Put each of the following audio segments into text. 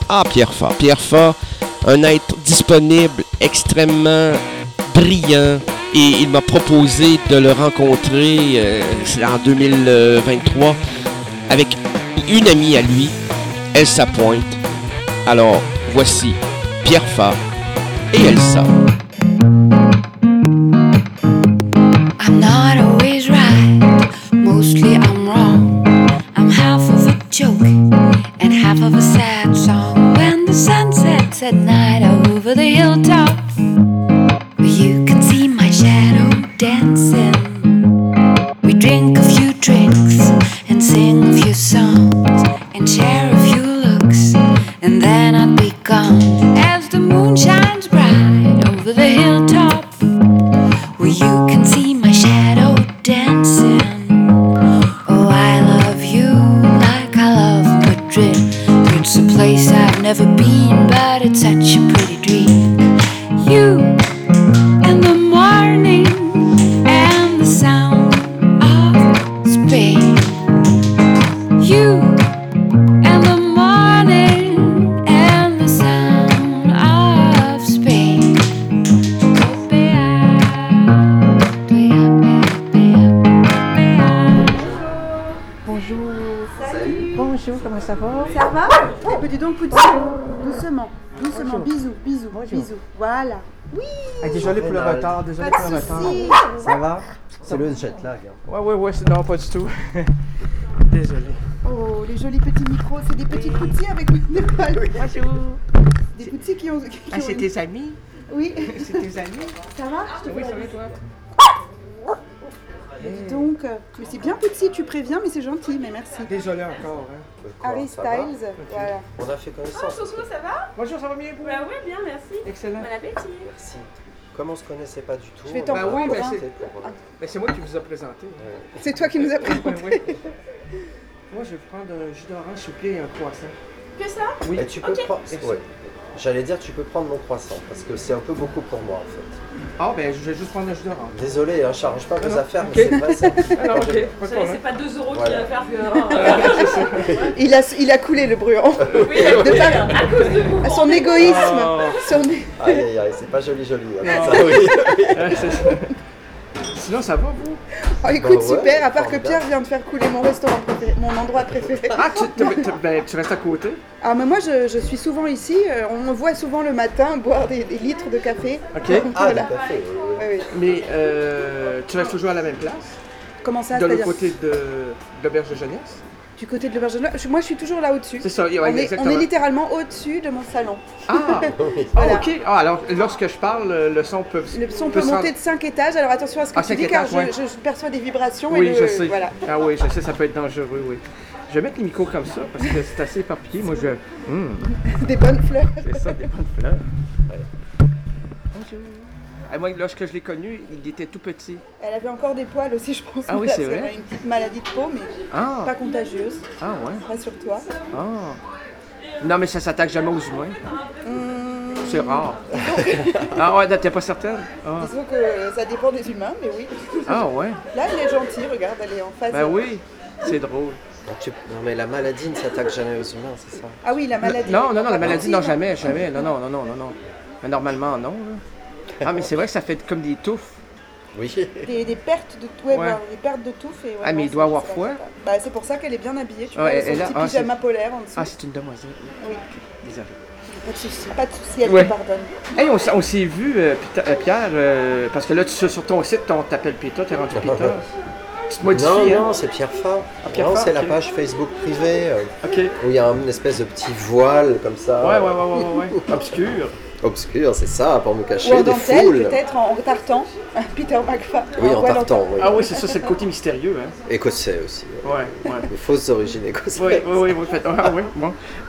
Ah, Pierre Fa. Pierre Fa, un être disponible, extrêmement brillant. Et il m'a proposé de le rencontrer en 2023 avec une amie à lui, Elsa Pointe. Alors, voici Pierre Fa et Elsa. I'm not always right, mostly I'm wrong. I'm half of a joke and half of a sad song. When the sun sets at night over the hilltop, you can see my shadow dancing. We drink a few drinks and sing a few songs and share a few looks, and then I'd be gone as the moon shines bright over the hilltop, where you can see my shadow dancing. Oh, I love you like I love Madrid. It's a place I've never been, but it's such a pretty dream. You and the morning and the sound of Spain. You and the morning and the sound of Spain. Bonjour. Salut. Bonjour, comment ça va? Ça va? Eh ben dis donc, Poutine, doucement, doucement, bisous, bisous, bisous, voilà. Oui. Désolé pour le retard, désolé Pas pour de le retard. soucis. Ça va? C'est le jet lag. Ouais, non, pas du tout. Désolé. Oh, les jolis petits micros, c'est des petits poutils avec une épaule. Bonjour. Des poutils qui ont... Ah, c'est tes amis? Oui. C'est tes amis? Ça va? Je te Oui, vois. ça va toi? Dis donc, mais c'est bien petit, tu préviens, mais c'est gentil, mais merci. Désolé encore. Hein. Harry Ça va? Styles, voilà. On a fait connaissance. Bonjour, ça va? Bonjour, ça va bien vous? Bah ouais, bien, merci. Excellent. Bon appétit. Merci. Comme on se connaissait pas du tout, Je vais t'en Bah oui, prendre mais un. c'est c'est moi qui vous ai présenté. C'est toi qui nous as Ouais, présenté. ouais. Moi, je vais vous prendre un jus d'orange, s'il vous plaît, et un croissant. Que ça? Oui. Et tu peux prendre. Ouais. J'allais dire, tu peux prendre mon croissant parce que c'est un peu beaucoup pour moi en fait. Ah, ben, je vais juste prendre un jus d'orange. Désolé, hein, je charge pas vos non, affaires, ok. mais c'est vrai ça. Ah non, ok, pas de C'est problème. pas 2 euros Voilà. qui va faire que. Il a coulé le bruant. Oui, à cause de vous. Son égoïsme. Oh. Son... Aïe aïe aïe, c'est pas joli hein, Non. ça, oui. Ouais, c'est ça. Sinon, ça va, vous? Oh, écoute, ouais, super, à part que formidable. Pierre vient de faire couler mon restaurant préféré, mon endroit préféré. Ah, tu restes à côté? Ah, mais moi, je suis souvent ici. On me voit souvent le matin boire des litres de café. OK. Donc, Ah, voilà. tout à fait. Oui, oui. Oui, oui. Mais tu restes toujours à la même place? Comment ça, De l'autre c'est-à-dire côté de l'auberge de jeunesse? du côté de l'auberge de Noël? Moi, je suis toujours là au-dessus. C'est ça, ouais, On est exactement. littéralement au-dessus de mon salon. Ah! Oui. Ah, Voilà. OK. Ah, alors, lorsque je parle, le son peut... Le son peut se monter rendre- de 5 étages. Alors attention à ce que Ah, tu 5 dis, car étages, ouais. je perçois des vibrations. Oui, et je sais. Voilà. Ah oui, je sais, ça peut être dangereux, oui. Je vais mettre les micros comme ça, parce que c'est assez éparpillé. Moi, je... Des bonnes fleurs. C'est ça, des bonnes fleurs. Bonjour. Ah, moi, lorsque je l'ai connu, il était tout petit. Elle avait encore des poils aussi, je pense. Ah oui, Là, c'est vrai. Elle a une petite maladie de peau, mais Ah! pas contagieuse. Ah, ouais. Rassure-toi. Ah! Non, mais ça s'attaque jamais aux humains. C'est rare. Ah ouais, t'es pas certaine? Ah, Disons que ça dépend des humains, mais oui. ah ouais? Là, elle est gentille, regarde, elle est en face. Ben oui, c'est drôle. Donc, non mais la maladie ne s'attaque jamais aux humains, c'est ça? Ah oui, la maladie. Non, la maladie, non, Si, jamais. Non. Mais normalement, non. Là. Ah, mais c'est vrai que ça fait comme des touffes. Oui. Des pertes de ouais, Ouais. voilà, des pertes de touffe. Et, ouais, Ah, mais non, il doit c'est- avoir c'est froid. pas- Bah, c'est pour ça qu'elle est bien habillée, tu Ouais, vois, et avec là, son petit ah, pyjama polaire en dessous. Ah, c'est une demoiselle. Oui, Désolé. pas de souci, elle Ouais. te pardonne. Hey, on s'est vu, Pierre, parce que là, sur ton site, on t'appelle Peter, t'es rendu Peter. Tu te modifies, Non, hein? non, c'est Pierre Fa. Pierre Non, Fa, c'est la ok. page Facebook privée OK. où il y a une espèce de petit voile comme ça. Ouais. Obscur. Obscur, c'est ça, pour me Ou cacher en des dentelle, foules. peut-être, en tartan. Peter McFa. Oui, en voile tartan, oui. Ah oui, c'est ça, c'est le côté mystérieux, hein? Écossais aussi. Ouais. De fausses origines écossaises. Oui, ah oui, bon.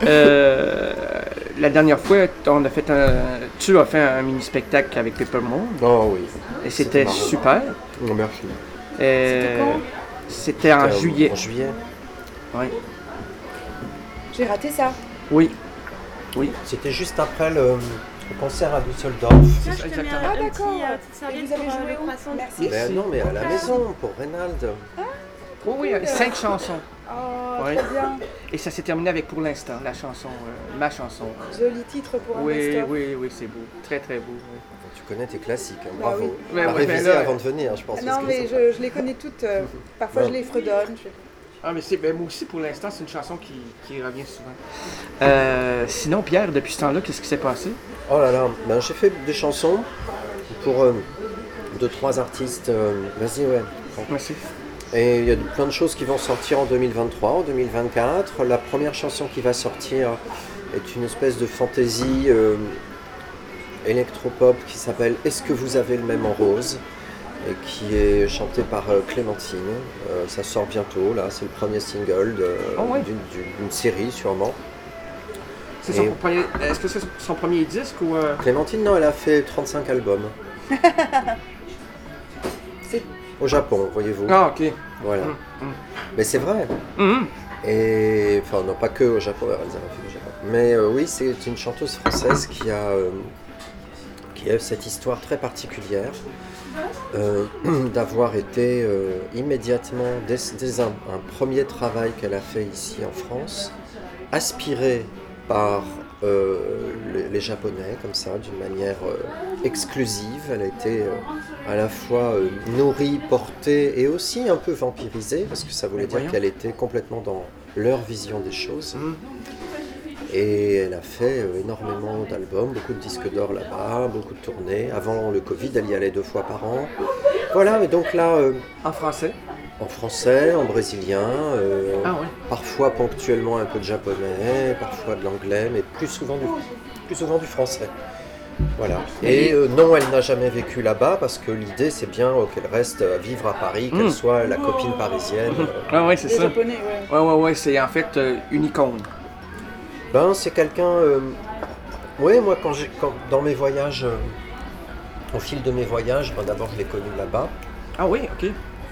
La dernière fois, tu as fait un mini-spectacle avec Peppermint, Oh oui. et c'était marrant. super. Oh, merci. C'était quand? C'était en juillet. En juillet. Oui. J'ai raté ça. Oui. C'était juste après le concert à Düsseldorf. Tiens, je te mets exactement. Ah, un d'accord. petite Et serviette vous avez pour joué le où? croissant. Merci. Ben non, mais à la maison, pour Reynald. Oui, 5 chansons. Oh, Ouais. très bien. Et ça s'est terminé avec Pour l'instant, la chanson, ma chanson. Joli titre pour un Oui, best-of. oui, c'est beau. Très, très beau. oui. Tu connais tes classiques, hein, Bah bravo. oui. Tu as Ouais, révisé mais là- avant de venir, je pense. Non, parce que mais ça- je les connais toutes. Parfois, Non. je les fredonne. Ah, mais moi aussi, Pour l'instant, c'est une chanson qui revient souvent. Sinon, Pierre, depuis ce temps-là, qu'est-ce qui s'est passé? Oh là là, ben, j'ai fait des chansons pour 2-3 artistes. Vas-y, ouais. Merci. Et il y a plein de choses qui vont sortir en 2023, en 2024. La première chanson qui va sortir est une espèce de fantaisie électropop qui s'appelle Est-ce que vous avez le même en rose et qui est chantée par Clémentine. Ça sort bientôt, là, c'est le premier single Oh ouais. d'une série sûrement. C'est Et- Est-ce que c'est son premier disque ou... Clémentine, non, elle a fait 35 albums. C'est- Au Japon, voyez-vous. Ah, ok. Voilà. Mm, Mais c'est vrai. Mhm. Et enfin, non, pas que au Japon, elle a fait au Japon. Mais oui, c'est une chanteuse française qui a cette histoire très particulière d'avoir été immédiatement, dès un premier travail qu'elle a fait ici en France, aspirée par les Japonais, comme ça, d'une manière exclusive. Elle a été à la fois nourrie, portée et aussi un peu vampirisée, parce que ça voulait dire Voyons. qu'elle était complètement dans leur vision des choses. Mhm. Et elle a fait énormément d'albums, beaucoup de disques d'or là-bas, beaucoup de tournées. Avant le Covid, elle y allait 2 fois par an. Voilà, et donc là, En français? en français, en brésilien, Ah ouais. parfois ponctuellement un peu de japonais, parfois de l'anglais, mais plus souvent du français. Voilà. Et non, elle n'a jamais vécu là-bas parce que l'idée c'est bien qu'elle reste à vivre à Paris, qu'elle soit la copine parisienne. Ah ouais, c'est Les ça. Japonais, ouais. Ouais, c'est en fait une icône. Ben, c'est quelqu'un. Oui, moi, dans mes voyages, au fil de mes voyages, ben, d'abord je l'ai connue là-bas. Ah oui, ok.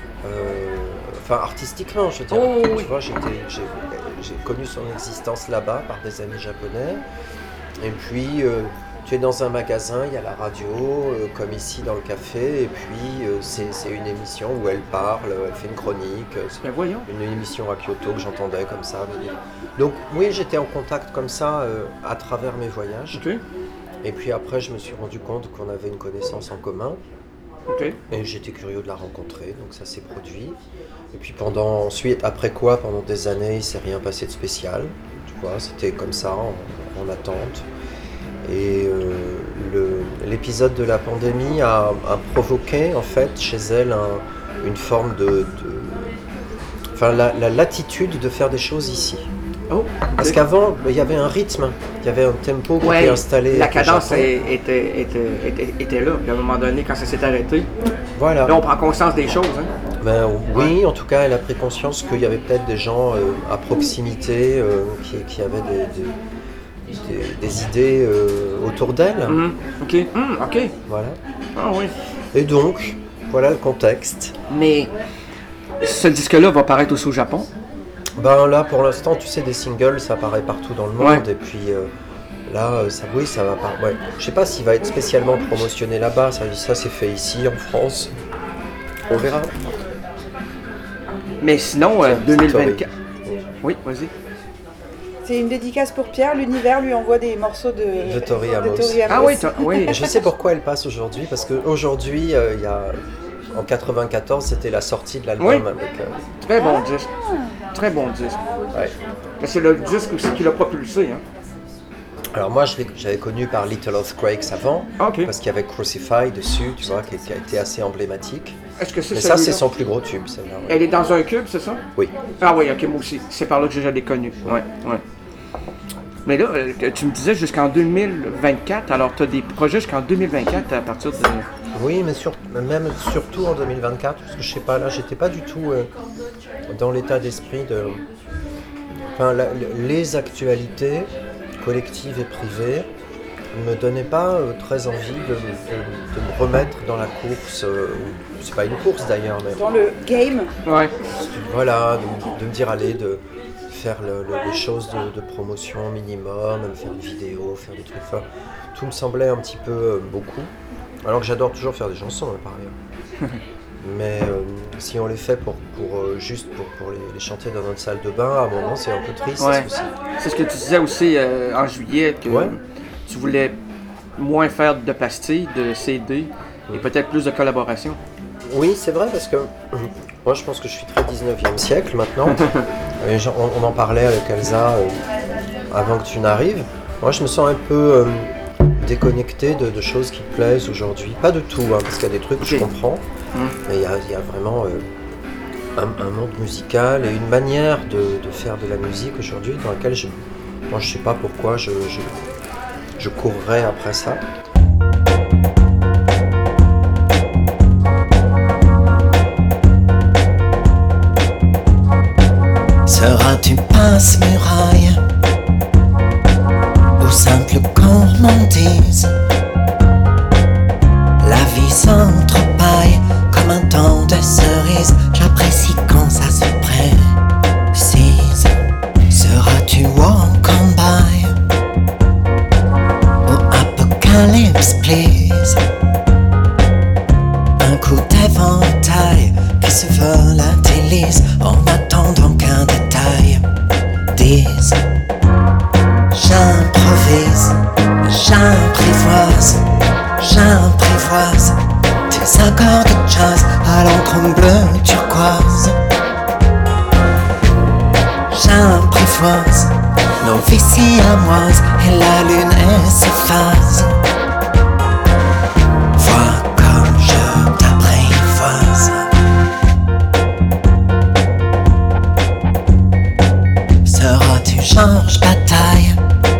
Enfin, artistiquement, je veux dire. Oh, tu oui. vois, j'ai connu son existence là-bas par des amis japonais. Et puis, tu es dans un magasin, il y a la radio, comme ici dans le café, et puis c'est une émission où elle parle, elle fait une chronique. C'est Ben voyons. une émission à Kyoto que j'entendais comme ça. Donc oui, j'étais en contact comme ça à travers mes voyages. Ok. Et puis après, je me suis rendu compte qu'on avait une connaissance en commun. Ok. Et j'étais curieux de la rencontrer, donc ça s'est produit. Et puis ensuite, après quoi, pendant des années, il s'est rien passé de spécial. Tu vois, c'était comme ça, en attente. Et l'épisode de la pandémie a provoqué, en fait, chez elle une forme enfin, la latitude de faire des choses ici. Oh. Parce qu'avant, il y avait un rythme, il y avait un tempo qui était installé. la au cadence Japon. était là. Puis à un moment donné, quand ça s'est arrêté, Voilà. là on prend conscience des choses. Hein. Ben, oui, en tout cas, elle a pris conscience qu'il y avait peut-être des gens à proximité qui avaient des idées autour d'elle. Mhm. Ok. Ok. Voilà. Ah oui. Et donc, voilà le contexte. Mais ce disque-là va paraître aussi au Japon. Ben là, pour l'instant, tu sais, des singles, ça apparaît partout dans le monde. Ouais. Et puis là, ça va pas. Ouais. Je sais pas s'il va être spécialement promotionné là-bas. Ça c'est fait ici, en France. On verra. Mais sinon, Tiens, 2024. Oui, vas-y. C'est une dédicace pour Pierre. L'univers lui envoie des morceaux de Tori Amos. Ah oui, oui. Et je sais pourquoi elle passe aujourd'hui, parce qu'aujourd'hui, il y a. En 94, c'était la sortie de l'album Oui. avec. Très bon disque. Très bon disque. Ouais. Mais c'est le disque aussi qui l'a propulsé. Hein. Alors moi, j'avais connu par Little Earthquakes avant, Ah, ok. parce qu'il y avait Crucify dessus, tu vois, qui a été assez emblématique. Est-ce que c'est Mais ça, c'est celui-là? son plus gros tube, celle-là. Ouais. Elle est dans un cube, c'est ça? Oui. Ah oui, ok, moi aussi. C'est par là que je l'ai connue. Ouais. Mais là, tu me disais jusqu'en 2024, alors tu as des projets jusqu'en 2024 à partir de... Oui, mais même surtout en 2024, parce que je sais pas, là, j'étais pas du tout dans l'état d'esprit de... Enfin, les actualités collectives et privées me donnaient pas très envie de me remettre dans la course. C'est pas une course d'ailleurs, mais dans le game. Ouais. voilà, de me dire allez, de faire les choses de promotion minimum, faire une vidéo, faire des trucs. Enfin, tout me semblait un petit peu beaucoup. Alors que j'adore toujours faire des chansons, hein, par ailleurs. Mais si on les fait juste pour les chanter dans notre salle de bain, à un moment c'est un peu triste Ouais. aussi. C'est ce que tu disais aussi en juillet, que Ouais. tu voulais moins faire de pastilles, de CD, et peut-être plus de collaboration. Oui, c'est vrai parce que moi je pense que je suis très 19e siècle maintenant. Et on en parlait avec Elsa avant que tu n'arrives. Moi je me sens un peu déconnecté de choses qui me plaisent aujourd'hui. Pas de tout, hein, parce qu'il y a des trucs que je comprends, mais il y a vraiment un monde musical et une manière de faire de la musique aujourd'hui dans laquelle moi je sais pas pourquoi je courrais après ça. Seras-tu passe-muraille ou simple gourmandise? La vie s'entrepaille comme un temps de cerise. J'apprécie quand ça se précise. Seras-tu walk on by ou apocalypse please? Un coup d'éventail qui se volatilise en attendant qu'un détail dise. J'improvise, j'apprivoise, j'apprivoise tes accords de jazz à l'encre bleue turquoise. J'apprivoise nos vies siamoises et la lune et ses phases. Vois comme je t'apprivoise. Seras-tu Georges Bataille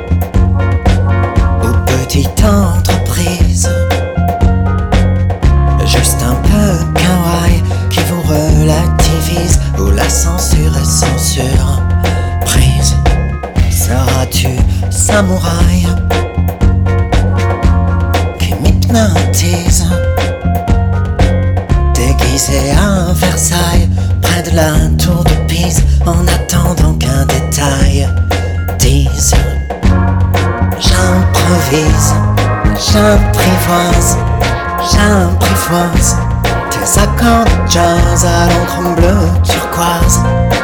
ou petite entreprise? Juste un peu kawaii qui vous relativise, ou la censure est censure prise. Seras-tu samouraï qui m'hypnotise, déguisé à Versailles près de la tour de Pise en attendant qu'un détail dise. J'improvise, j'apprivoise, j'apprivoise tes accords de jazz à l'encre bleue turquoise.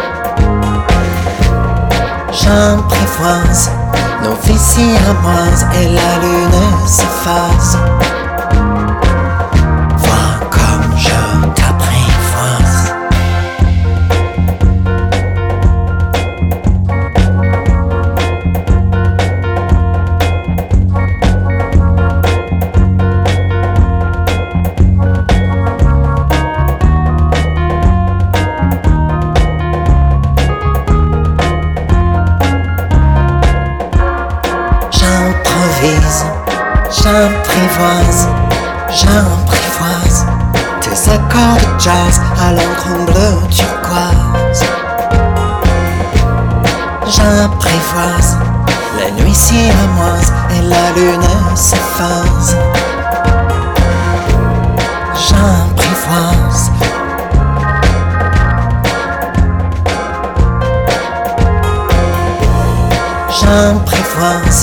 J'apprivoise nos vies siamoises et la lune s'efface. Vois comme je t'apprivoise. J'improvise, j'apprivoise, j'apprivoise tes accords de jazz à l'encre bleue turquoise. J'apprivoise les nuits siamoises et la lune s'efface. J'apprivoise. J'apprivoise.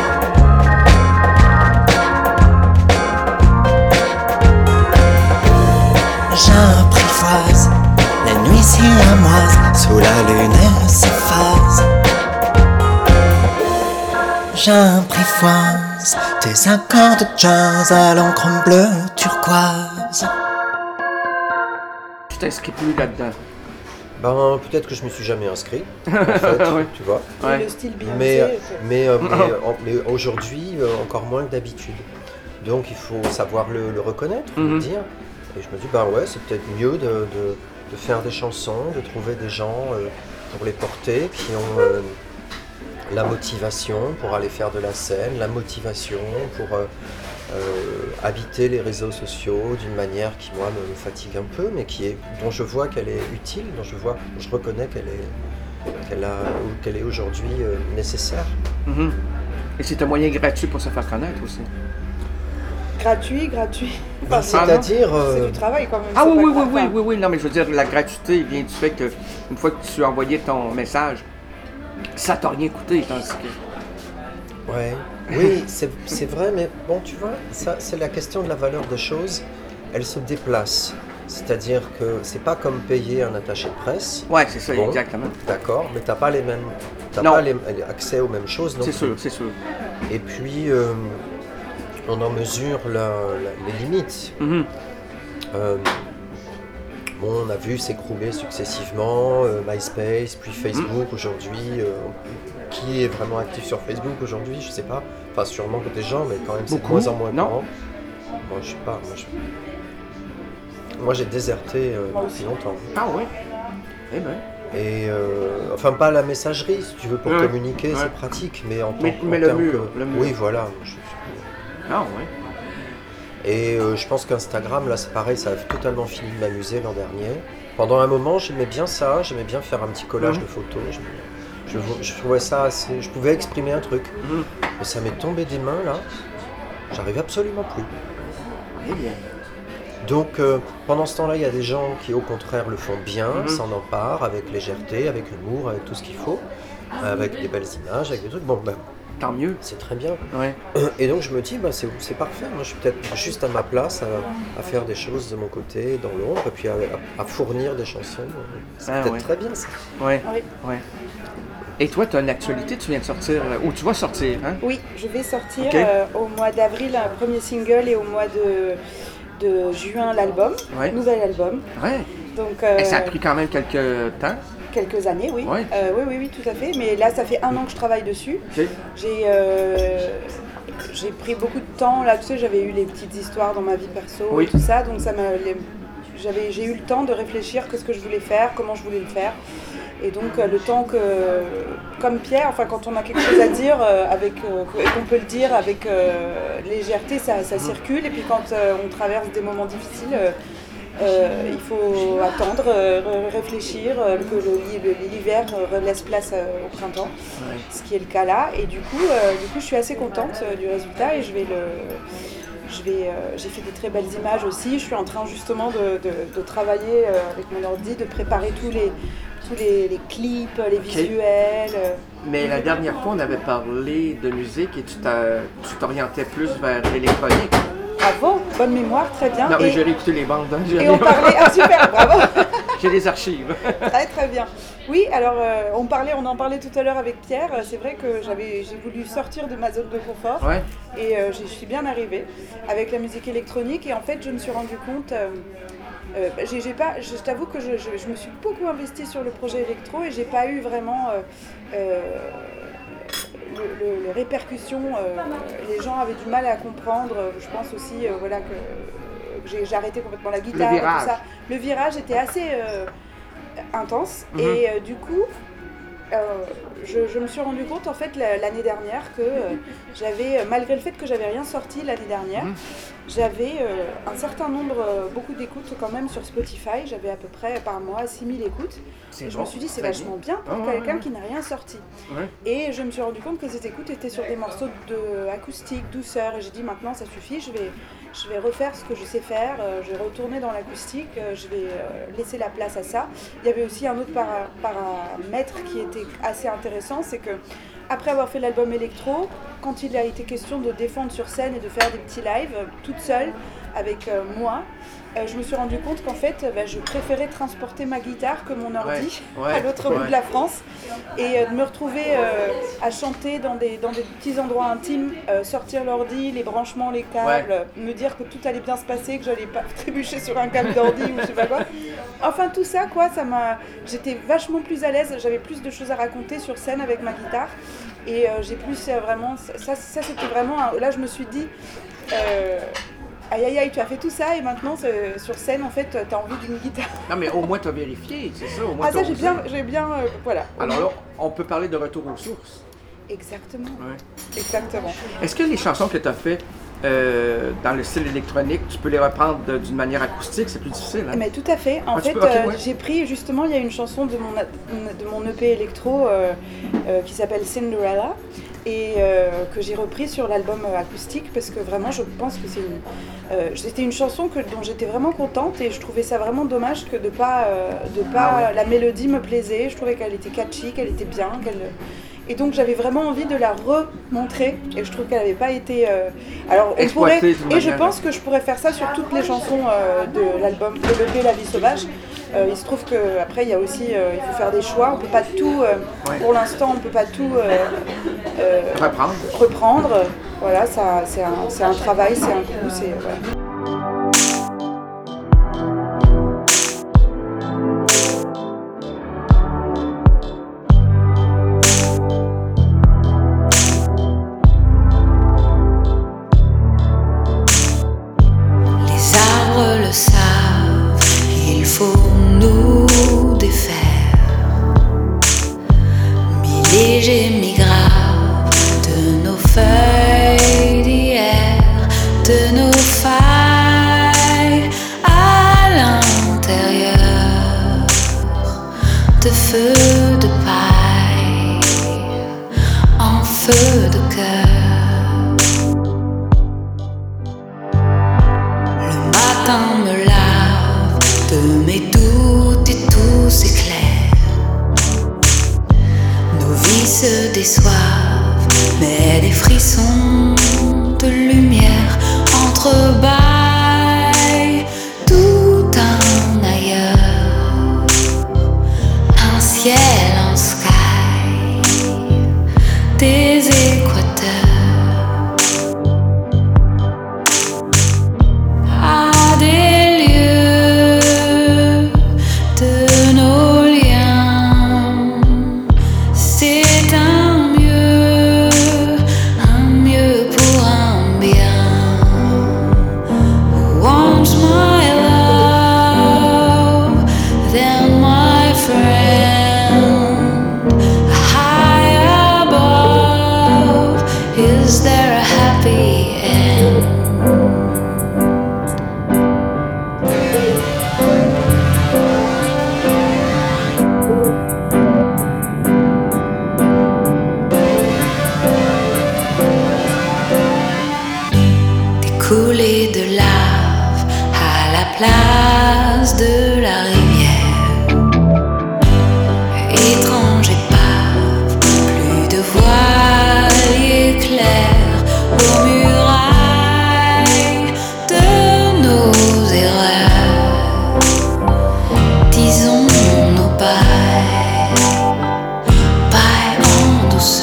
J'apprivoise les nuits siamoises sous la lune et ses phases. J'apprivoise tes accords de jazz à l'encre bleue turquoise. Tu t'inscris plus là-dedans. Ben, peut-être que je me suis jamais inscrit, en fait, Ouais. tu vois. Ouais. Le style Mais, Beyoncé. mais aujourd'hui, encore moins que d'habitude. Donc il faut savoir le reconnaître, le dire. Et je me dis, bah ouais, c'est peut-être mieux de faire des chansons, de trouver des gens pour les porter, qui ont la motivation pour aller faire de la scène, la motivation pour habiter les réseaux sociaux d'une manière qui, moi, me fatigue un peu, mais dont je vois qu'elle est utile, dont je reconnais qu'elle est aujourd'hui nécessaire. Mhm. Et c'est un moyen gratuit pour se faire connaître aussi. Gratuit. Enfin, C'est-à-dire... c'est du travail quand même. Ah c'est oui, pas oui, oui, grave. oui, oui, oui, non, mais je veux dire, la gratuité vient du fait que une fois que tu as envoyé ton message, ça t'a rien coûté, tandis que... Ouais. Oui, c'est vrai, mais bon, tu vois, ça, c'est la question de la valeur des choses. Elle se déplace. C'est-à-dire que c'est pas comme payer un attaché de presse. Ouais, c'est ça, Bon. exactement. D'accord, mais t'as pas les mêmes, Non. accès aux mêmes choses. non C'est plus. sûr, c'est sûr. Et puis on en mesure les limites. Mhm. Bon, on a vu s'écrouler successivement MySpace, puis Facebook aujourd'hui. Qui est vraiment actif sur Facebook aujourd'hui? Je sais pas. Enfin, sûrement que des gens, mais quand même c'est de Beaucoup. moins en moins Non. courant. Moi, je sais pas. Moi, j'ai déserté depuis longtemps. Ah oui? Eh ben. Et enfin, pas la messagerie, si tu veux, pour Ouais. communiquer, Ouais. c'est pratique, mais en tant Mais en le termes mur, le mur. Oui, voilà. Ah oui. Et je pense qu'Instagram, là, c'est pareil, ça a totalement fini de m'amuser l'an dernier. Pendant un moment, j'aimais bien ça, j'aimais bien faire un petit collage de photos. Je trouvais ça assez... Je pouvais exprimer un truc. Mais ça m'est tombé des mains, là. J'arrive absolument plus. Eh bien. Donc, pendant ce temps-là, il y a des gens qui, au contraire, le font bien, s'en emparent, avec légèreté, avec humour, avec tout ce qu'il faut, avec des belles images, avec des trucs. Bon, ben, Tant mieux. c'est très bien. Ouais. Et donc, je me dis, bah, c'est parfait. Moi, je suis peut-être juste à ma place à faire des choses de mon côté, dans l'ombre, et puis à fournir des chansons. C'est Ah, peut-être ouais. très bien, ça. Ouais. Oui. Ouais. Et toi, tu as une actualité, tu viens de sortir, ou tu vas sortir, hein? Oui, je vais sortir Ok. au mois d'avril un premier single et au mois de juin l'album, Ouais. nouvel album. Ouais. Donc Et ça a pris quand même quelques temps. quelques années, oui. Ouais. Oui, tout à fait. Mais là, ça fait 1 an que je travaille dessus. Ok. J'ai pris beaucoup de temps. Là, tu sais, j'avais eu les petites histoires dans ma vie perso Oui. et tout ça, donc j'ai eu le temps de réfléchir qu'est-ce que je voulais faire, comment je voulais le faire. Et donc le temps que, comme Pierre, enfin quand on a quelque chose à dire, et qu'on peut le dire avec légèreté, ça circule. Et puis quand on traverse des moments difficiles, il faut attendre, réfléchir, que l'hiver laisse place au printemps, ce qui est le cas là. Et du coup, je suis assez contente du résultat et j'ai fait des très belles images aussi. Je suis en train justement de travailler avec mon ordi, de préparer tous les clips, les visuels. Mais la dernière fois, on avait parlé de musique et tu t'orientais plus vers l'électronique. Bravo, bonne mémoire, très bien. Non, mais j'ai réécouté les bandes. Hein, Et on parlait, ah super, bravo. J'ai les archives. Très très bien. Oui, alors on en parlait tout à l'heure avec Pierre. C'est vrai que j'ai voulu sortir de ma zone de confort. Ouais. Et j'y suis bien arrivée avec la musique électronique. Et en fait, je me suis rendu compte. Je t'avoue que je me suis beaucoup investie sur le projet électro et j'ai pas eu vraiment les répercussions. Les gens avaient du mal à comprendre. Je pense aussi que j'ai arrêté complètement la guitare et tout ça. Le virage était assez intense et du coup je me suis rendu compte en fait l'année dernière que j'avais, malgré le fait que j'avais rien sorti l'année dernière, j'avais un certain nombre, beaucoup d'écoutes quand même sur Spotify. J'avais à peu près par mois 6000 écoutes. Et je me suis dit c'est vachement bien pour quelqu'un qui n'a rien sorti. Ouais. Et je me suis rendu compte que ces écoutes étaient sur des morceaux acoustique, douceur. Et j'ai dit maintenant ça suffit, je vais refaire ce que je sais faire, je vais retourner dans l'acoustique, je vais laisser la place à ça. Il y avait aussi un autre paramètre qui était assez intéressant, c'est que après avoir fait l'album électro, quand il a été question de défendre sur scène et de faire des petits lives toute seule avec moi, je me suis rendu compte qu'en fait je préférais transporter ma guitare que mon ordi à l'autre bout de la France et de me retrouver à chanter dans des petits endroits intimes, sortir l'ordi, les branchements, les câbles, me dire que tout allait bien se passer, que j'allais pas trébucher sur un câble d'ordi ou je sais pas quoi. Enfin tout ça j'étais vachement plus à l'aise, j'avais plus de choses à raconter sur scène avec ma guitare et j'ai plus vraiment, ça c'était vraiment, là je me suis dit aïe, tu as fait tout ça et maintenant sur scène en fait tu as envie d'une guitare. Non mais au moins tu as vérifié, c'est ça, au moins ça j'ai bien, voilà. Alors là, on peut parler de retour aux sources. Exactement. Ouais. Exactement. Est-ce que les chansons que tu as faites dans le style électronique, tu peux les reprendre d'une manière acoustique, c'est plus difficile, hein? Mais tout à fait. En fait, j'ai pris justement, il y a une chanson de mon EP électro qui s'appelle Cinderella et que j'ai repris sur l'album acoustique parce que vraiment je pense que c'était une chanson dont j'étais vraiment contente et je trouvais ça vraiment dommage que la mélodie me plaisait, je trouvais qu'elle était catchy, qu'elle était bien, Et donc j'avais vraiment envie de la remontrer et je trouve qu'elle n'avait pas été... Alors on pourrait... Exploitée d'une Et je manière. pense que je pourrais faire ça sur toutes les chansons de l'album, de l'EP La Vie Sauvage. Il se trouve qu'après il y a aussi... il faut faire des choix, on peut pas tout... Pour l'instant on peut pas tout reprendre. Voilà, ça, c'est un travail, c'est un coup, c'est... voilà. Le savent, il faut nous défaire. Mi-léger, mi-grave, de nos feuilles d'hier, de nos failles à l'intérieur, de feu de paille, en feu de cœur. Me lave de mes doutes et tout s'éclaire. Nos vies se déçoivent, mais des frissons de lumière entrebâillent tout un ailleurs, un ciel en sky, des équateurs. Couler de lave à la place de la rivière. Étrange épave, plus de voiliers clairs aux murailles de nos erreurs. Disons nos pailles, pailles en douceur.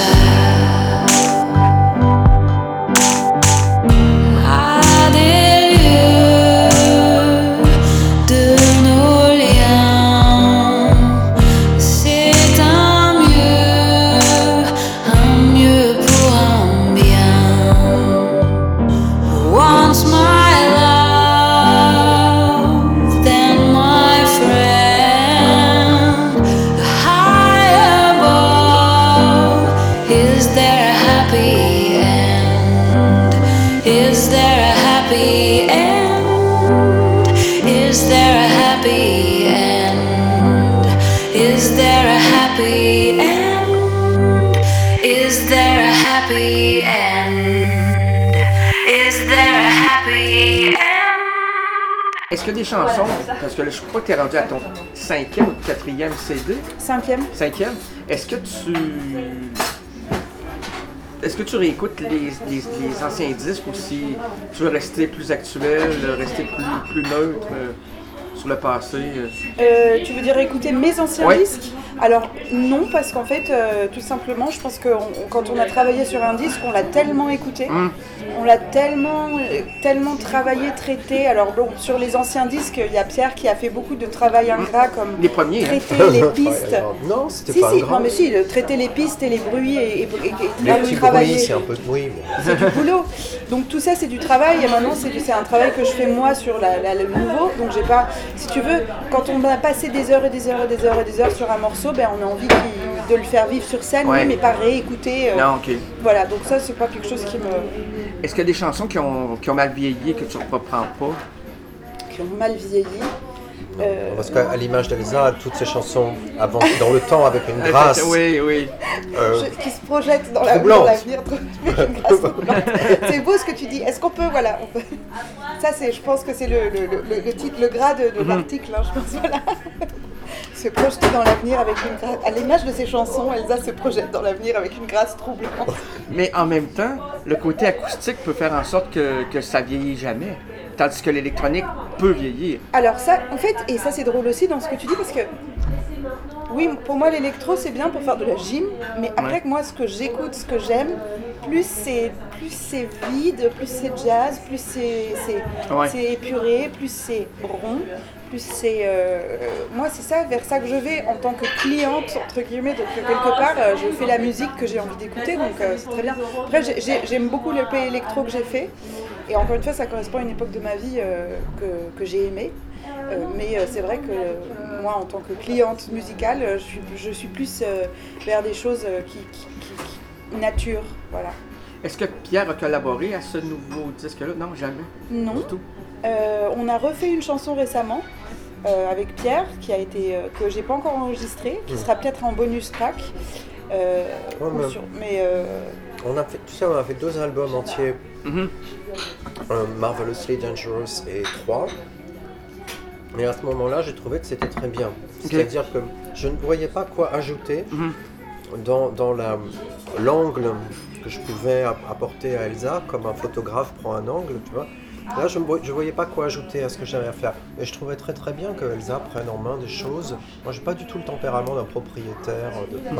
Est-ce qu'il y a des chansons, parce que là, je crois que tu es rendu à ton 5e ou 4e CD? 5e. 5e. Est-ce que tu réécoutes les anciens disques ou si tu veux rester plus actuel, rester plus neutre sur le passé? Tu veux dire écouter mes anciens disques? Alors non, parce qu'en fait, tout simplement, je pense que quand on a travaillé sur un disque, on l'a tellement écouté, on l'a tellement travaillé, traité. Alors bon, sur les anciens disques, il y a Pierre qui a fait beaucoup de travail ingrat, comme les premiers, traiter les pistes. Non, c'était pas ingrat. Non, mais si, traiter les pistes et les bruits et les petits bruits, c'est un peu de bruit. Mais... c'est du boulot. Donc tout ça, c'est du travail. Et maintenant, c'est un travail que je fais moi sur le nouveau. Donc j'ai pas, si tu veux, quand on a passé des heures et des heures et des heures et des heures sur un morceau, ben on a envie de le faire vivre sur scène, oui, mais pas réécouter. Non, ok. Voilà, donc ça, c'est pas quelque chose qui me... Est-ce qu'il y a des chansons qui ont mal vieilli, que tu ne reprends pas? Qui ont mal vieilli? Parce qu'à l'image d'Elsa, toutes ces chansons avancent dans le temps avec une grâce. Oui, oui. Qui se projette dans l'avenir. C'est beau ce que tu dis. Est-ce qu'on peut, voilà. Ça, je pense que c'est le titre, le gras de l'article, hein, je pense, voilà. se projeter dans l'avenir avec une grâce. À l'image de ses chansons, Elsa se projette dans l'avenir avec une grâce troublante. Mais en même temps, le côté acoustique peut faire en sorte que ça vieillit jamais. Tandis que l'électronique peut vieillir. Alors ça, en fait, et ça c'est drôle aussi dans ce que tu dis, parce que oui, pour moi l'électro c'est bien pour faire de la gym, mais après que moi ce que j'écoute, ce que j'aime, plus c'est vide, plus c'est jazz, plus c'est épuré, plus c'est rond, plus c'est... moi c'est ça, vers ça que je vais en tant que cliente, entre guillemets, donc quelque part je fais la musique que j'ai envie d'écouter, donc c'est très bien. Après j'aime beaucoup le l'EP électro que j'ai fait, et encore une fois ça correspond à une époque de ma vie que j'ai aimée. Mais c'est vrai que moi, en tant que cliente musicale, je suis plus vers des choses qui nature, voilà. Est-ce que Pierre a collaboré à ce nouveau disque-là? Non, jamais. Non. Du tout. On a refait une chanson récemment avec Pierre, que j'ai pas encore enregistrée, qui sera peut-être en bonus track. On a fait, tu sais, on a fait 2 albums entiers, Marvelously Dangerous et 3. Mais à ce moment-là, j'ai trouvé que c'était très bien. C'est-à-dire que je ne voyais pas quoi ajouter dans l'angle que je pouvais apporter à Elsa, comme un photographe prend un angle, tu vois. Là, je ne voyais pas quoi ajouter à ce que j'avais à faire. Et je trouvais très très bien que Elsa prenne en main des choses. Moi, j'ai pas du tout le tempérament d'un propriétaire.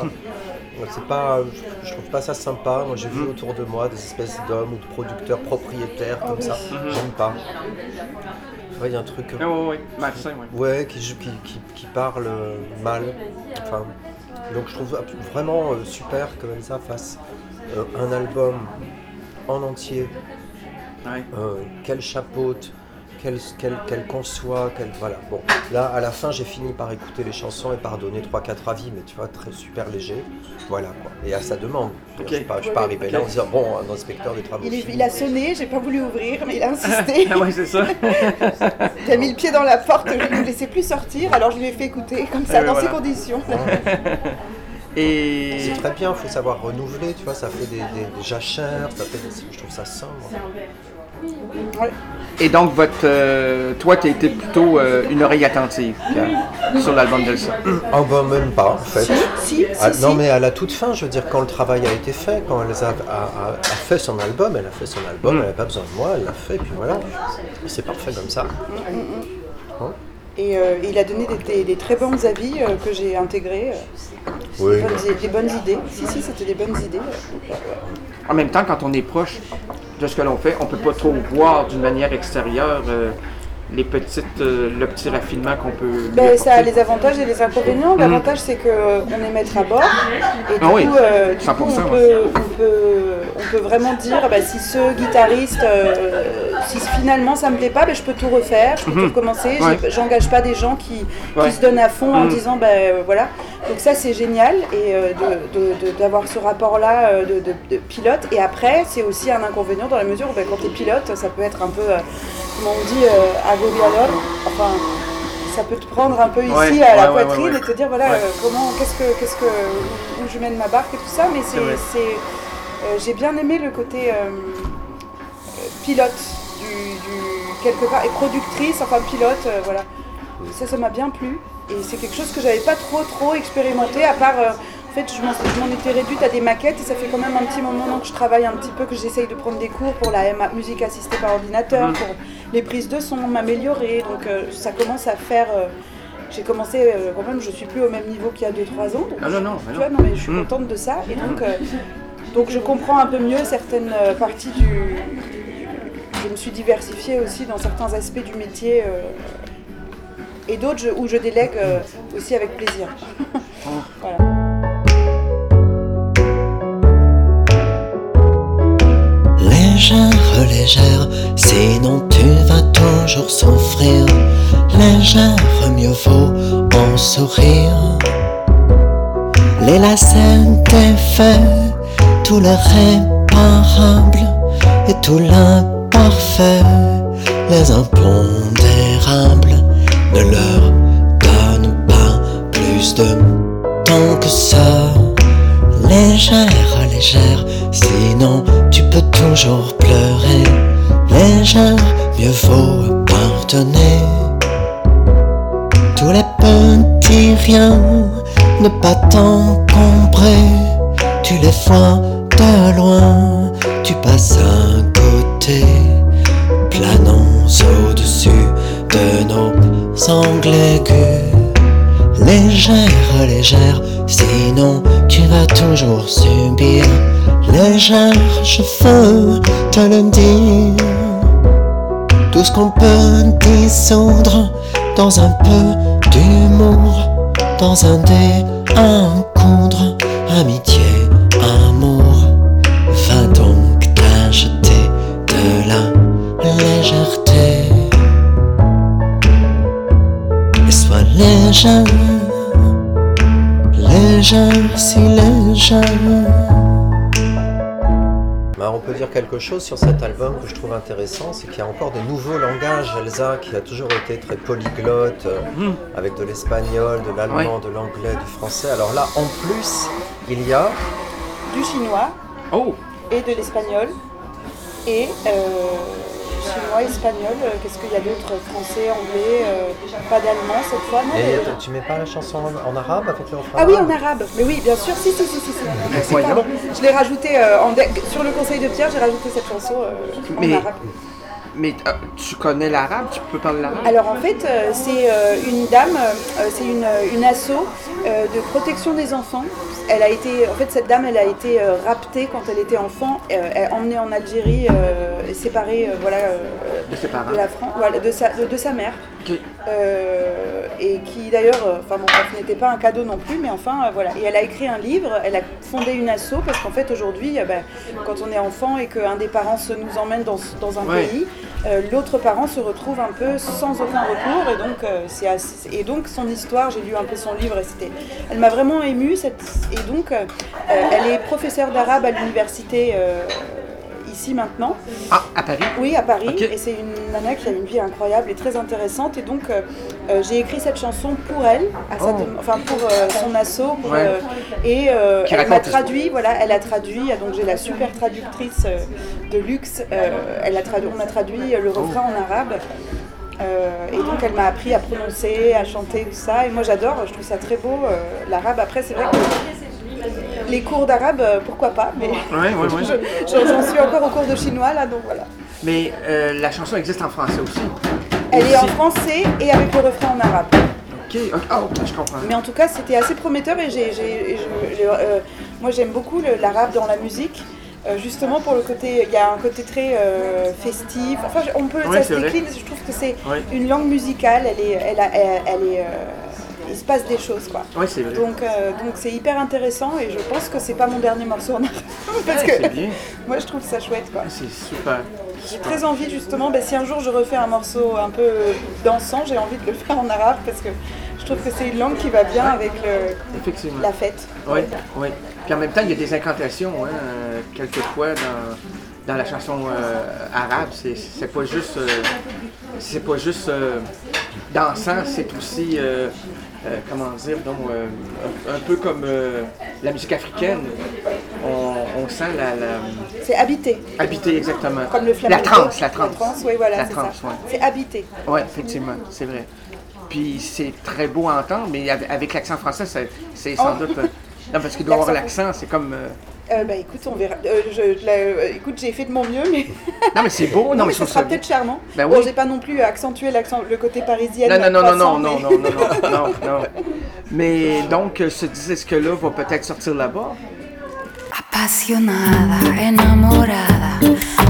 Je trouve pas ça sympa. Moi, j'ai vu autour de moi des espèces d'hommes ou de producteurs propriétaires comme ça. J'aime pas. Il y a un truc Malsain, qui parle mal. Enfin, donc je trouve vraiment super que Elsa fasse un album en entier, qu'elle chapeaute, qu'elle conçoit, voilà. Bon, là à la fin j'ai fini par écouter les chansons et par donner 3-4 avis, mais tu vois, très super léger. Voilà quoi. Et à sa demande. Je suis pas arrivé là en disant bon, un inspecteur des travaux. Il a sonné, j'ai pas voulu ouvrir, mais il a insisté. Ah ouais, c'est ça. Il a mis le pied dans la porte, je ne me laissais plus sortir, alors je lui ai fait écouter comme ça, dans ces conditions. Et... C'est très bien, il faut savoir renouveler, tu vois, ça fait des jachères, je trouve ça sain. Ouais. Et donc, toi, tu as été plutôt une oreille attentive sur l'album d'Elsa. Oh ben même pas, en fait. Si. Non, mais à la toute fin, je veux dire, quand le travail a été fait, quand Elsa a fait son album, elle n'a pas besoin de moi, elle l'a fait, puis voilà. Et c'est parfait comme ça. Hein? Et il a donné des très bons avis que j'ai intégrés. Oui. Des bonnes idées. Si, c'était des bonnes idées. En même temps, quand on est proche de ce que l'on fait, on ne peut pas trop voir d'une manière extérieure le petit raffinement qu'on peut... Ça a les avantages et les inconvénients. L'avantage, c'est qu'on est maître à bord. Et du coup, on peut vraiment dire, si ce guitariste, si finalement ça me plaît pas, je peux tout refaire, je peux tout recommencer. J'engage pas des gens qui se donnent à fond en disant, voilà. Donc ça, c'est génial et d'avoir ce rapport-là de pilote. Et après, c'est aussi un inconvénient dans la mesure où quand tu es pilote, ça peut être un peu, comment on dit, agobiador. Enfin, ça peut te prendre un peu ici à la poitrine et te dire, voilà, comment, où je mène ma barque et tout ça. Mais j'ai bien aimé le côté pilote du quelque part et productrice, enfin pilote, voilà. Ça m'a bien plu. Et c'est quelque chose que j'avais pas trop expérimenté, à part, en fait, je m'en étais réduite à des maquettes, et ça fait quand même un petit moment que je travaille un petit peu, que j'essaye de prendre des cours pour la musique assistée par ordinateur, pour les prises de son, m'améliorer, donc ça commence à faire... j'ai commencé, quand même, je suis plus au même niveau qu'il y a 2-3 ans, donc tu vois, non mais je suis contente de ça, et donc je comprends un peu mieux certaines parties je me suis diversifiée aussi dans certains aspects du métier, et d'autres où je délègue aussi avec plaisir. Voilà. Légère, sinon tu vas toujours souffrir. Légère, mieux vaut en sourire. Les lacets défaits, tout le réparable et tout l'imparfait, les impondérables ne leur donne pas plus de temps que ça. Légère, sinon tu peux toujours pleurer. Légère, mieux vaut pardonner tous les petits dis rien, ne pas t'encombrer. Tu les vois de loin, tu passes à côté, planant au-dessus de nos angles aigus. Légère, légère, sinon tu vas toujours subir. Légère, je veux te le dire. Tout ce qu'on peut dissoudre dans un peu d'humour, dans un dé, un coudre, amitié, amour. Va donc t'acheter de la légèreté. Et sois légère, légère, si légère. On peut dire quelque chose sur cet album que je trouve intéressant, c'est qu'il y a encore de nouveaux langages. Elsa, qui a toujours été très polyglotte, avec de l'espagnol, de l'allemand, de l'anglais, du français. Alors là, en plus, il y a du chinois et de l'espagnol. Et chinois, espagnol, qu'est-ce qu'il y a d'autre? Français, anglais, pas d'allemand cette fois, non? Et tu mets pas la chanson en arabe avec le refrain? Ah oui, en arabe, mais oui, bien sûr, si. Pardon. Je l'ai rajouté, sur le conseil de Pierre, j'ai rajouté cette chanson en arabe. Mais tu connais l'arabe? Tu peux parler l'arabe? Alors en fait, c'est une dame, c'est une asso de protection des enfants. Cette dame, elle a été raptée quand elle était enfant, emmenée en Algérie, séparée de la France, de sa mère. Okay. Et qui d'ailleurs, n'était pas un cadeau non plus, mais voilà. Et elle a écrit un livre, elle a fondé une asso, parce qu'en fait aujourd'hui, quand on est enfant et qu'un des parents nous emmène dans un pays, l'autre parent se retrouve un peu sans aucun recours, et donc son histoire, j'ai lu un peu son livre, elle m'a vraiment émue, et donc elle est professeure d'arabe à l'université ici maintenant. Ah, à Paris? Oui, à Paris, okay. Et c'est une nana qui a une vie incroyable et très intéressante, et donc j'ai écrit cette chanson pour elle, pour son asso, et elle m'a traduit, elle a traduit, donc j'ai la super traductrice de luxe, on a traduit le refrain en arabe. Et donc elle m'a appris à prononcer, à chanter, tout ça, et moi j'adore, je trouve ça très beau, l'arabe. Après c'est vrai que les cours d'arabe, pourquoi pas, mais j'en suis encore au cours de chinois là, donc voilà. Mais la chanson existe en français aussi? Elle est en français et avec le refrain en arabe. Ok, je comprends. Mais en tout cas c'était assez prometteur, et moi j'aime beaucoup l'arabe dans la musique. Justement pour le côté, il y a un côté très festif. Enfin, ça se décline. Je trouve que c'est une langue musicale. Il se passe des choses, quoi. Oui, c'est vrai. Donc c'est hyper intéressant, et je pense que c'est pas mon dernier morceau en arabe. Parce que c'est bien. Moi je trouve ça chouette, quoi. C'est super. J'ai très envie justement, si un jour je refais un morceau un peu dansant, j'ai envie de le faire en arabe, parce que je trouve que c'est une langue qui va bien avec la fête. Oui. Puis en même temps, il y a des incantations, quelquefois dans la chanson arabe. C'est pas juste dansant, c'est aussi un peu comme la musique africaine. On sent c'est habité. Habité, exactement. Comme le flamenco. La trance, oui, voilà, c'est ça. Ouais. C'est habité. Oui, effectivement, c'est vrai. Puis c'est très beau à entendre, mais avec l'accent français, c'est sans doute... non, parce qu'il doit avoir l'accent, c'est comme... écoute, on verra. Écoute, j'ai fait de mon mieux, mais... Non, mais c'est beau. Non, mais ça sera peut-être charmant. Ben bon, j'ai pas non plus accentué le côté parisien. Non. Mais donc, ce disque-là va peut-être sortir là-bas. Apasionada, enamorada,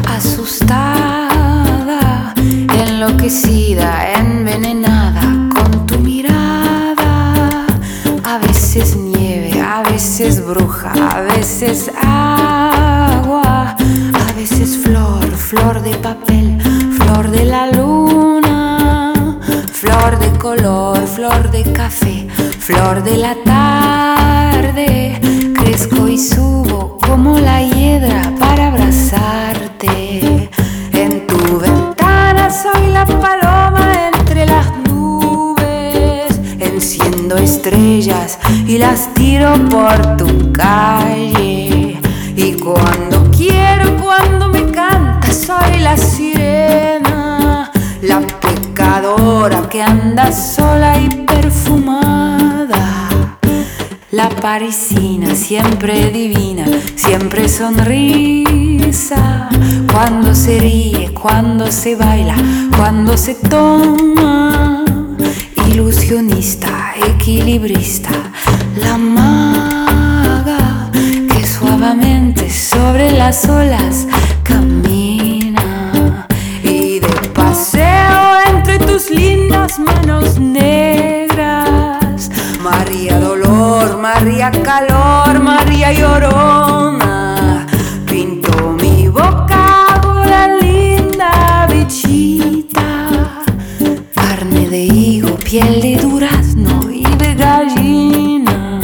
asustada, enloquecida, envenenada con tu mirada. A veces nieve, a veces bruja, a veces agua, a veces flor de papel, flor de la luna, flor de color, flor de café, flor de la tarde. Crezco y subo como la hiedra para abrazarte. En tu ventana soy la paloma entre las nubes. Enciendo estrellas y las tiro por tu calle. Y cuando quiero, cuando me canta, soy la sirena, la pecadora que anda sola y perfumada. La parisina, siempre divina, siempre sonrisa. Cuando se ríe, cuando se baila, cuando se toma. Ilusionista, equilibrista, la maga que suavemente sobre las olas camina. Y de paseo entre tus lindas manos negras, María dolor, María calor, María llorona, pinto mi boca con la linda bichita, carne de higo, piel de durazno y de gallina.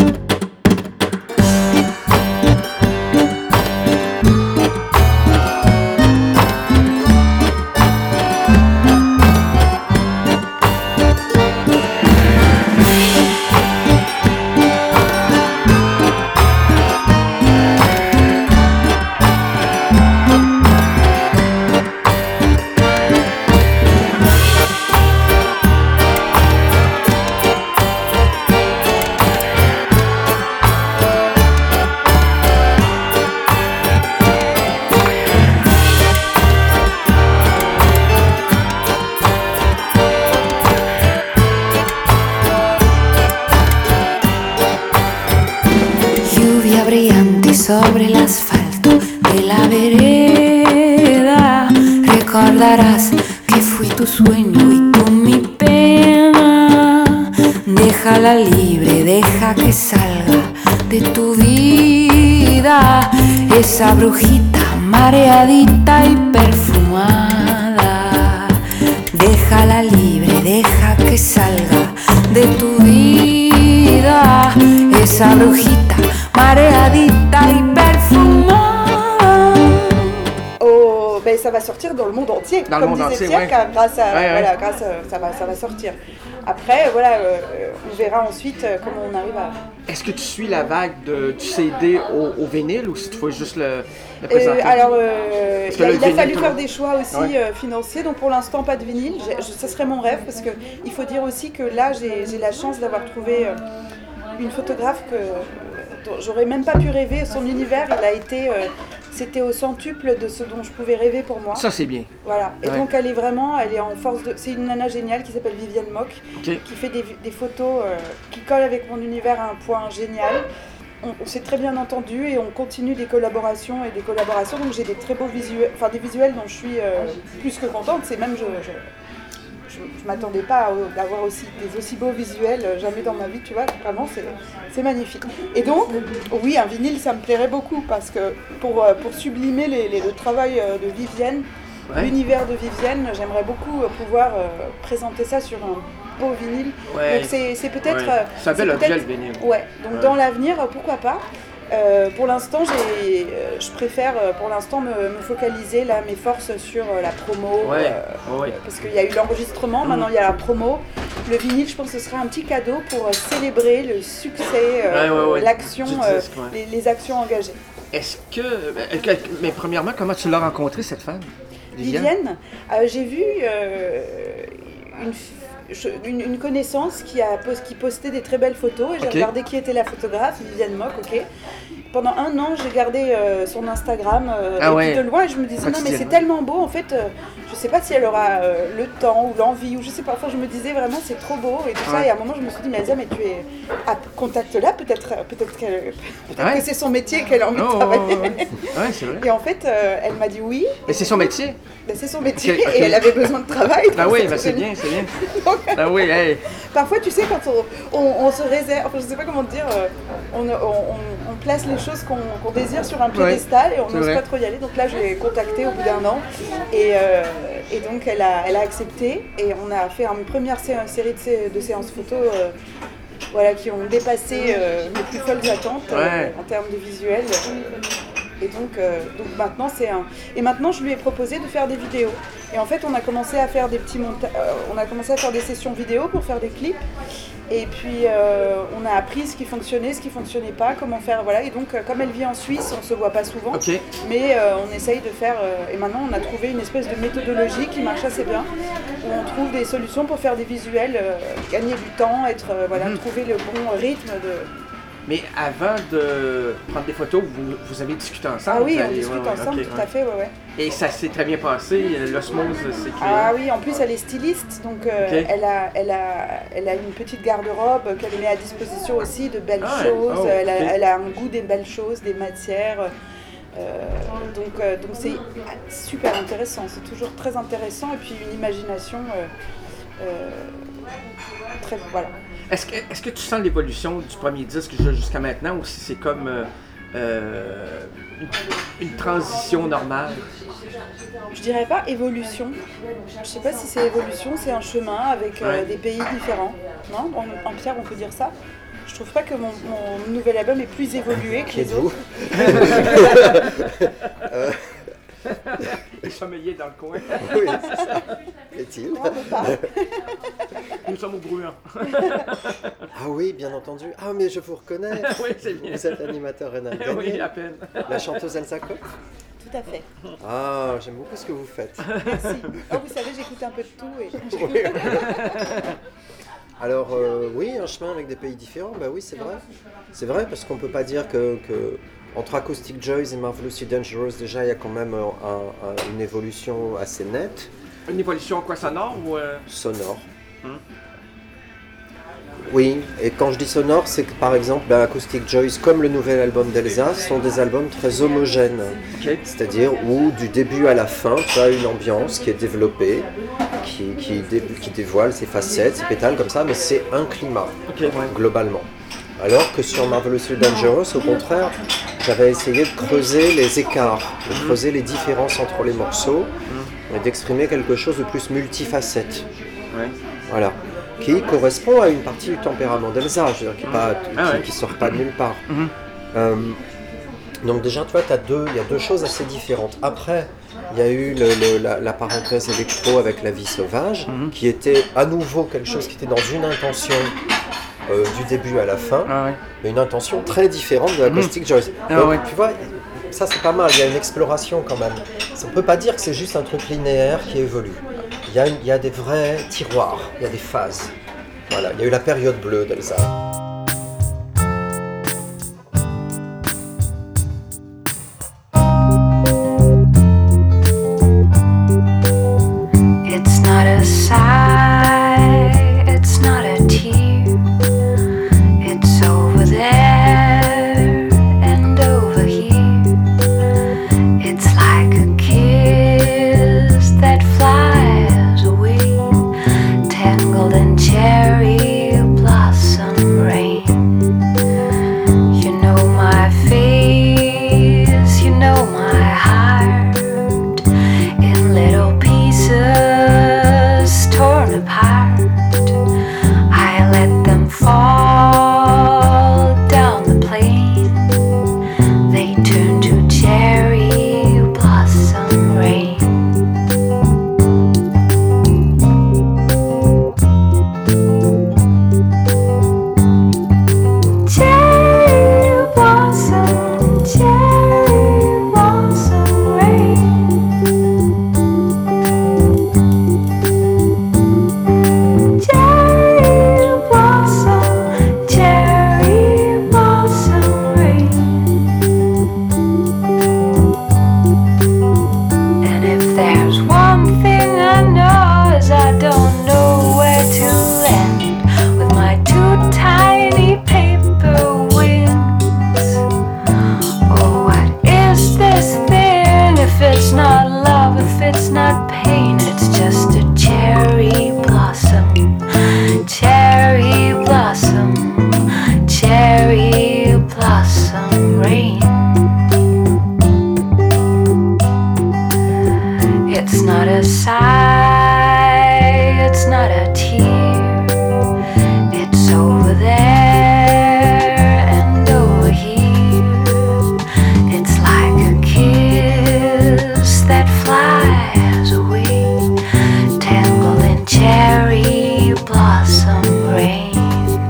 Sobre el asfalto de la vereda, recordarás que fui tu sueño y tú mi pena. Déjala libre, deja que salga de tu vida esa brujita mareadita y perfumada. Déjala libre, deja que salga de tu vida esa brujita mareadita y perfumada. Oh, ben ça va sortir dans le monde entier, dans comme le monde disait entier, Pierre, grâce à, Ouais. voilà, ça va sortir. Après, voilà, on verra ensuite comment on arrive à... Est-ce que tu suis la vague du CD au vinyle ou si tu fais juste le présenter? Alors, Parce que le il a vinyle, fallu tout faire le- des choix aussi financiers, donc pour l'instant pas de vinyle. Ça serait mon rêve parce qu'il faut dire aussi que là j'ai la chance d'avoir trouvé une photographe dont j'aurais même pas pu rêver. Son univers, il a été, c'était au centuple de ce dont je pouvais rêver pour moi. Ça, c'est bien. Voilà. Et Ouais. donc elle est en force de. C'est une nana géniale qui s'appelle Vivienne Mock, OK. qui fait des photos qui collent avec mon univers à un point génial. On s'est très bien entendu et on continue des collaborations. Donc j'ai des très beaux visuels, enfin des visuels dont je suis plus que contente. C'est même je m'attendais pas d'avoir des aussi beaux visuels jamais dans ma vie, tu vois. Vraiment, c'est magnifique. Et donc, oui, un vinyle, ça me plairait beaucoup parce que pour sublimer le travail de Vivienne, Ouais. l'univers de Vivienne, j'aimerais beaucoup pouvoir présenter ça sur un beau vinyle. Ouais. Donc c'est peut-être... Ouais. C'est un bel c'est objet, peut-être- le vinyle. Ouais, donc Ouais. dans l'avenir, pourquoi pas. Pour l'instant, je préfère pour l'instant me focaliser là, mes forces sur la promo. Ouais. Ouais. Parce qu'il y a eu l'enregistrement, maintenant il y a la promo. Le vinyle, je pense que ce sera un petit cadeau pour célébrer le succès, Ouais. l'action, Du disque, ouais. les actions engagées. Est-ce que... Mais premièrement, comment tu l'as rencontrée, cette femme? Vivienne, j'ai vu une connaissance qui postait des très belles photos et j'ai Ok. regardé qui était la photographe, Vivienne Mock, ok. Pendant un an, j'ai gardé son Instagram Ah et ouais. puis de loin et je me disais non mais c'est Quotidiennement. tellement beau en fait, je sais pas si elle aura le temps ou l'envie ou je sais pas, enfin je me disais vraiment c'est trop beau et tout ça Ouais. et à un moment je me suis dit mais Elsa mais tu es contacte-la, peut-être Ouais. que c'est son métier qu'elle a envie de Oh, travailler. ouais, c'est vrai. Et en fait elle m'a dit oui. Mais c'est son métier. Ben, c'est son métier Ok, ok. et elle avait besoin de travail. Ben donc oui, c'est ben c'est devenu- bien, c'est bien. Donc, Ben oui, hey. parfois, tu sais, quand on se réserve, enfin, je sais pas comment te dire, on place les choses qu'on désire sur un piédestal et on c'est n'ose vrai. pas trop y aller. Donc là, je l'ai contactée au bout d'un an et donc elle a accepté et on a fait une première série de séances photos voilà, qui ont dépassé mes plus folles attentes Ouais. en termes de visuel. Et donc maintenant maintenant je lui ai proposé de faire des vidéos. Et en fait on a commencé à faire des petits on a commencé à faire des sessions vidéo pour faire des clips. Et puis on a appris ce qui fonctionnait, ce qui fonctionnait pas, comment faire, voilà. Et donc comme elle vit en Suisse, on se voit pas souvent, mais on essaye de faire, et maintenant on a trouvé une espèce de méthodologie qui marche assez bien, où on trouve des solutions pour faire des visuels, gagner du temps, trouver le bon rythme de... Mais avant de prendre des photos, vous avez discuté ensemble? Ah oui, on discute ensemble, tout à fait, ouais. Et ça s'est très bien passé, l'osmose s'est créée? Ah oui, en plus elle est styliste, donc elle a une petite garde-robe qu'elle met à disposition aussi de belles choses, elle a un goût des belles choses, des matières, donc c'est super intéressant, c'est toujours très intéressant, et puis une imagination très... voilà. Est-ce que tu sens l'évolution du premier disque jusqu'à maintenant, ou si c'est comme une transition normale? Je dirais pas évolution. Je sais pas si c'est évolution, c'est un chemin avec des pays différents. Non, en Pierre, on peut dire ça. Je trouve pas que mon nouvel album est plus évolué que les autres. Les sommeliers dans le coin. Oui, c'est ça. Est-il? Nous sommes au Bruant. Ah oui, bien entendu. Ah, mais je vous reconnais. Oui, c'est bien. Vous êtes l'animateur Renal. Oui, à peine. La chanteuse Elsa Koch. Tout à fait. Ah, j'aime beaucoup ce que vous faites. Merci. Oh, vous savez, j'écoute un peu de tout. Et... Oui. Alors, oui, un chemin avec des pays différents, bah oui, c'est vrai. C'est vrai, parce qu'on peut pas dire que entre Acoustic Joys et Marvelously Dangerous, déjà, il y a quand même une évolution assez nette. Une évolution quoi, sonore ou Sonore. Oui, et quand je dis sonore, c'est que par exemple, Acoustic Joys, comme le nouvel album d'Elsa, sont des albums très homogènes. C'est-à-dire où du début à la fin, tu as une ambiance qui est développée, qui dévoile ses facettes, ses pétales comme ça, mais c'est un climat, globalement. Alors que sur Marvelously Dangerous, au contraire, j'avais essayé de creuser les écarts, de creuser les différences entre les morceaux et d'exprimer quelque chose de plus multifacette. Voilà. Qui correspond à une partie du tempérament d'Elsa, je veux dire, qui ne sort pas de nulle part. Donc déjà, tu vois, il y a deux choses assez différentes. Après, il y a eu la parenthèse électro avec La Vie Sauvage, qui était à nouveau quelque chose qui était dans une intention du début à la fin, mais une intention très différente de Acoustic Joys. Donc, tu vois, ça c'est pas mal, il y a une exploration quand même. On ne peut pas dire que c'est juste un truc linéaire qui évolue. Il y a des vrais tiroirs, il y a des phases. Voilà, il y a eu la période bleue d'Elsa. It's not a sigh, it's not a tear. It's over there and over here. It's like a kiss that flies away, tangled in cherry blossom rain. You know my face, you know my heart, in little pieces torn apart. I let them fall down the plain. They turn to cherry blossom rain. Cherry blossom rain. Cherry blossom rain. And if there's one thing I know is I don't know where to end with my two tiny paper wings. Oh, what is this thing if it's not love, if it's not pain? It's just a cherry blossom rain. It's not a sigh, it's not a tear. It's over there and over here. It's like a kiss that flies away, tangled in cherry blossom rain.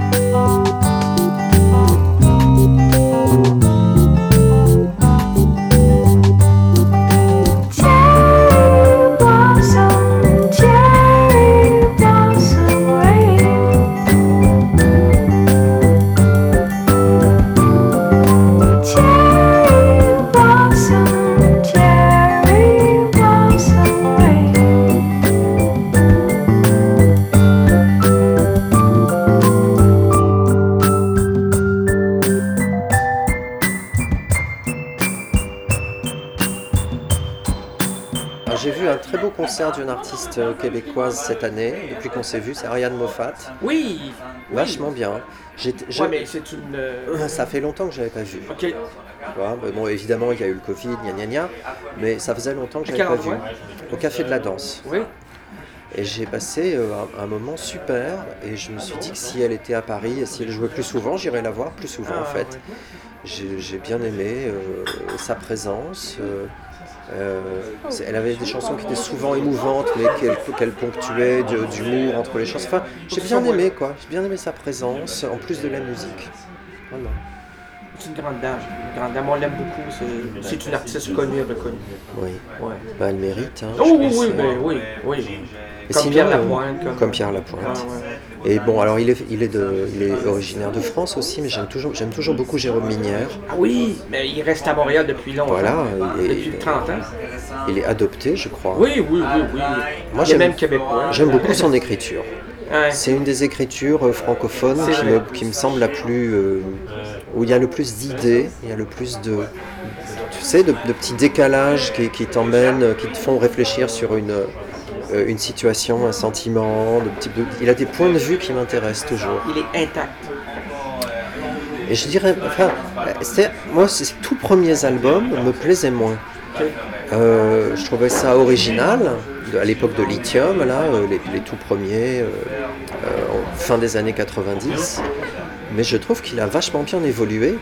J'ai vu un très beau concert d'une artiste québécoise cette année, depuis qu'on s'est vu, c'est Ariane Moffat. Oui. Vachement bien. Ouais, mais c'est une... Ça fait longtemps que je l'avais pas vu. Ok. Tu vois, bon, évidemment, il y a eu le Covid, gna, mais ça faisait longtemps que je l'avais pas vu. Au Café de la Danse. Oui. Et j'ai passé un moment super, et je me suis dit que si elle était à Paris et si elle jouait plus souvent, j'irais la voir plus souvent en fait. Ouais. J'ai bien aimé sa présence. Elle avait des chansons qui étaient souvent émouvantes, mais qu'elle ponctuait d'humour entre les chansons. Enfin, j'ai bien aimé quoi. J'ai bien aimé sa présence, en plus de la musique. Vraiment. C'est une grande dame. On l'aime beaucoup. C'est une artiste connue et reconnue. Oui. Ouais. Bah, elle mérite. Hein, oh oui. Comme Pierre Lapointe. Comme Pierre Lapointe. Et bon, alors il est originaire de France aussi, mais j'aime toujours beaucoup Jérôme Minière. Ah oui, mais il reste à Montréal depuis longtemps. Voilà. Depuis 30 ans. Il est adopté, je crois. Oui. Moi, même québécois. J'aime beaucoup son écriture. Ouais. C'est une des écritures francophones qui me semble la plus... où il y a le plus d'idées, il y a le plus de... Tu sais, de petits décalages qui t'emmènent, qui te font réfléchir sur une situation, un sentiment. Il a des points de vue qui m'intéressent toujours. Il est intact. Et je dirais... Enfin, moi, ces tout premiers albums me plaisaient moins. Okay. Je trouvais ça original, à l'époque de Lithium, là, les tout premiers, fin des années 90. Mais je trouve qu'il a vachement bien évolué.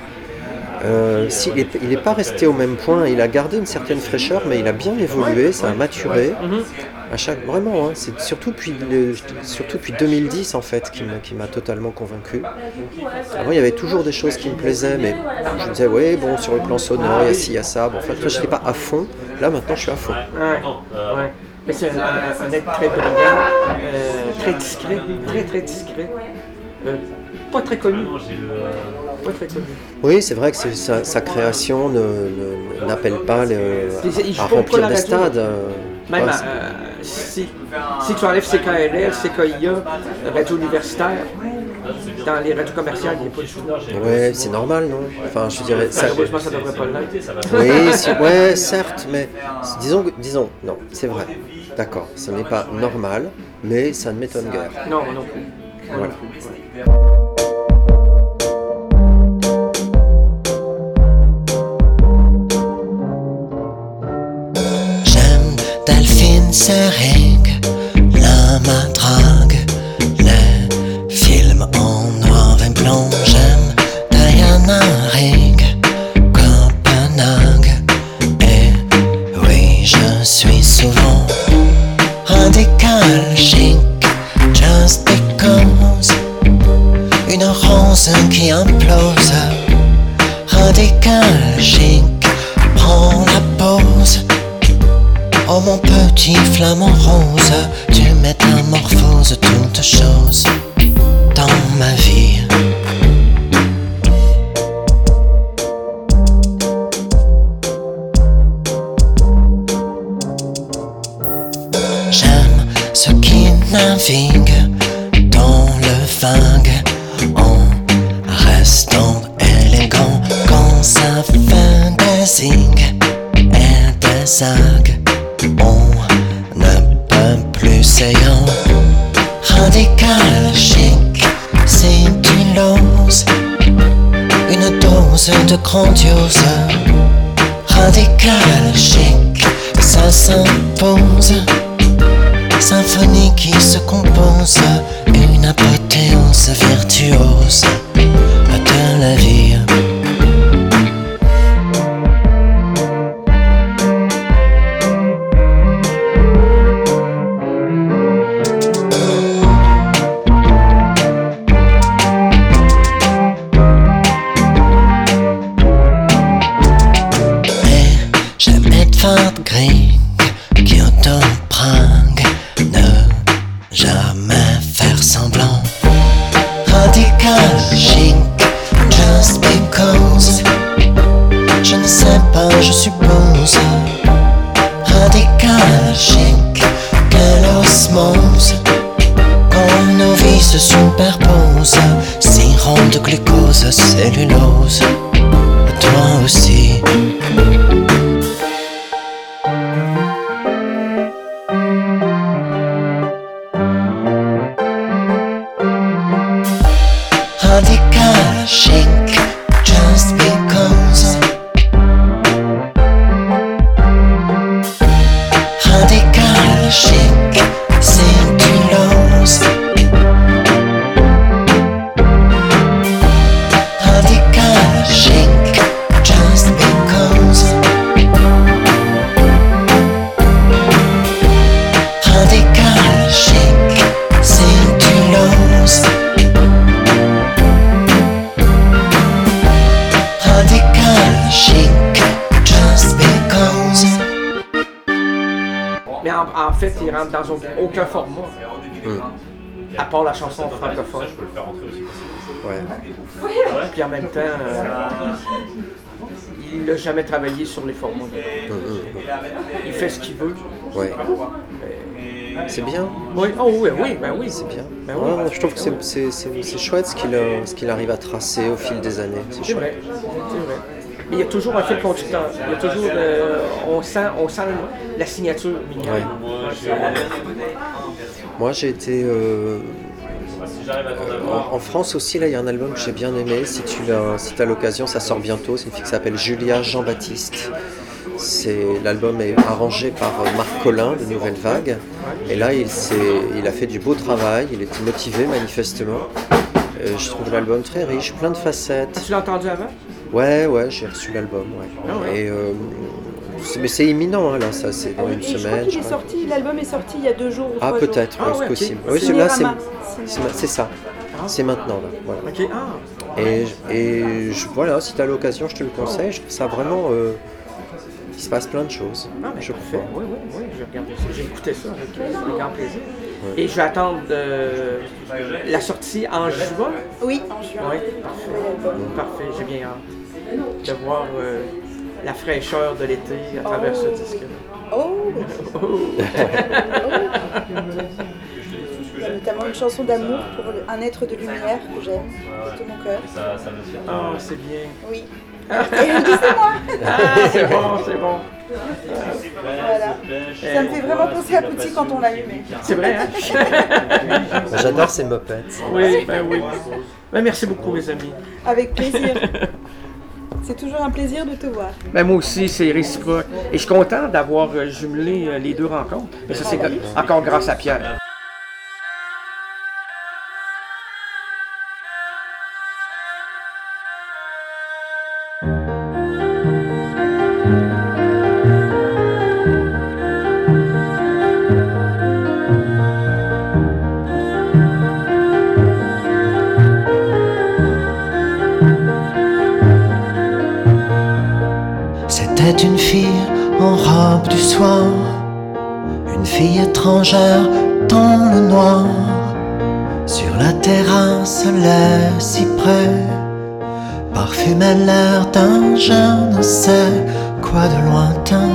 Il n'est pas resté au même point, il a gardé une certaine fraîcheur, mais il a bien évolué, ça a maturé. Vraiment, hein, c'est surtout depuis 2010 en fait qui m'a totalement convaincu. Avant, il y avait toujours des choses qui me plaisaient, mais je me disais, ouais, bon, sur le plan sonore, il y a ci, il y a ça. Bon, en fait, je n'étais pas à fond. Là, maintenant, je suis à fond. Ouais. Mais c'est un être très brillant, très discret, très discret. Pas très connu. Oui, c'est vrai que sa création n'appelle pas à remplir des stades. Même si tu enlèves CKLL, CKIA, radio universitaire, dans les radios commerciales, il n'est pas du tout. Oui, c'est normal, non? Enfin, je dirais... Malheureusement, ça ne devrait pas l'être. Oui, certes, mais disons, non, c'est vrai. D'accord, ce n'est pas normal, mais ça ne m'étonne guère. Non plus. Voilà. Seringue, la matrague, les films en noir et blanc. J'aime Diana Ring, Copenhague. Et oui, je suis souvent radical chic, just because. Une rose qui implose, radical chic, prends la pause. Oh mon petit flamant rose, tu métamorphoses toutes choses dans ma vie. J'aime ceux qui naviguent dans le vague en restant élégant quand ça fait des zings et des zagues. On ne peut plus saillant, radical chic, si tu l'oses, une dose de grandiose, radical chic, ça s'impose, symphonie qui se compose, une apothéose virtuose de la vie. Je suppose, radical chic, quelle osmose, quand nos vies se superposent, sirop de glucose, cellulose, toi aussi. en fait, il rentre dans aucun format. À part la chanson francophone. Ouais. Puis en même temps, il n'a jamais travaillé sur les formats. Il fait ce qu'il veut. Ouais. C'est bien. Oui, oh oui, oui, ben oui. C'est bien. Ben oui. Ouais, je trouve que c'est chouette ce qu'il arrive à tracer au fil des années. C'est vrai, c'est vrai. Mais il y a toujours un fil conducteur. Il y a toujours, on sent la signature mignonne. Ouais. Moi, j'ai été en France aussi. Là, il y a un album que j'ai bien aimé. Si tu as l'occasion, ça sort bientôt. C'est une fille qui s'appelle Julia Jean-Baptiste. L'album est arrangé par Marc Collin de Nouvelle Vague. Et là, il a fait du beau travail. Il était motivé manifestement. Je trouve l'album très riche, plein de facettes. Tu l'as entendu avant? Ouais, j'ai reçu l'album. Ouais. Ah ouais. Et mais c'est imminent, hein, là, ça, c'est dans une Et je crois semaine. qu'il est sorti, l'album est sorti il y a 2 jours ou 3 Ah, jours. peut-être, Ah, ouais, ouais, c'est ok. possible. Oui, Cinérama. c'est ça. C'est maintenant, là. Voilà. Ok, ah. Et voilà, si tu as l'occasion, je te le conseille. Je trouve ça vraiment. Il se passe plein de choses, Ah, mais je parfait. crois. Oui, j'ai regardé ça. J'ai écouté ça avec grand plaisir. Et je vais attendre la sortie en juin. Oui, en juin. Oui, parfait, j'ai bien hâte de voir la fraîcheur de l'été à travers ce disque. Oh. Il y a notamment une chanson d'amour pour un être de lumière que j'aime de tout mon cœur. Ah, c'est bien. Oui. Et elle dit c'est moi. Ah, c'est bon. Voilà. Ça me fait vraiment penser à Petit quand on l'a eu. Mais... C'est vrai, hein? J'adore ces mopettes. Oui. Ben, merci beaucoup, mes amis. Avec plaisir. C'est toujours un plaisir de te voir. Ben, moi aussi, c'est réciproque. Et je suis content d'avoir jumelé les deux rencontres. Mais ça, c'est encore grâce à Pierre. C'était une fille en robe du soir, une fille étrangère dans le noir. Sur la terrasse, les cyprès parfumaient l'air d'un je ne sais quoi de lointain.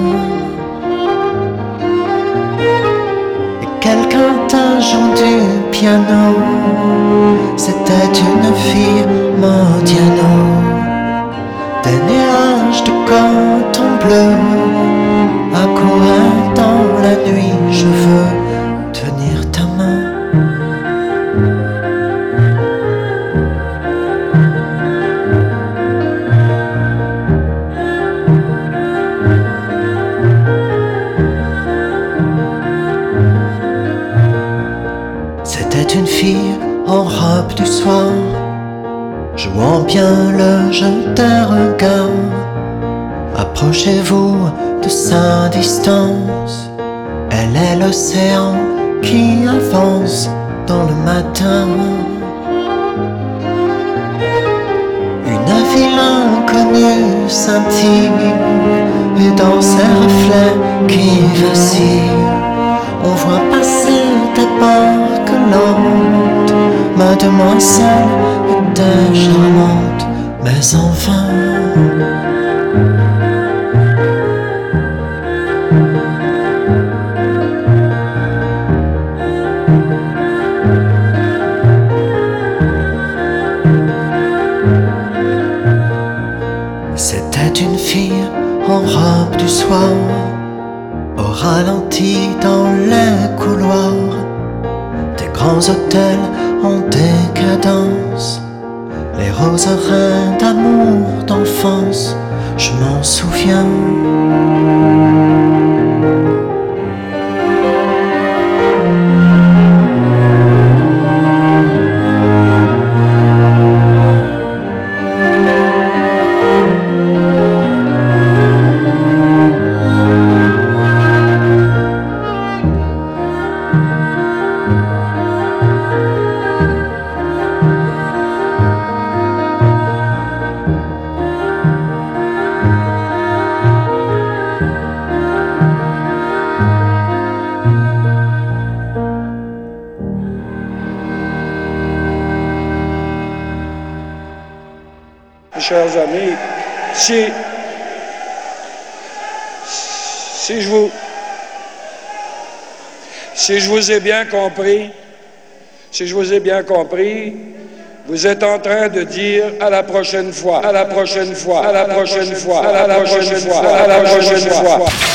Et quelqu'un d'un jour du piano, c'était une fille Modiano. Des nuages de coton bleu accouraient dans la nuit. Je veux tenir ta main. C'était une fille en robe du soir, jouant bien le jeu des regards. Approchez-vous de sa distance. Elle est l'océan qui avance dans le matin. Une ville inconnue scintille, et dans ses reflets qui vacillent, on voit passer des barques lentes. Mademoiselle était charmante, mais en vain. C'était une fille en robe du soir, au ralenti dans les couloirs des grands hôtels en décadence. Les roserains d'amour d'enfance, je m'en souviens. chers amis, si je vous ai bien compris, vous êtes en train de dire à la prochaine fois, à la prochaine fois, à la prochaine fois, à la prochaine fois, à la prochaine fois.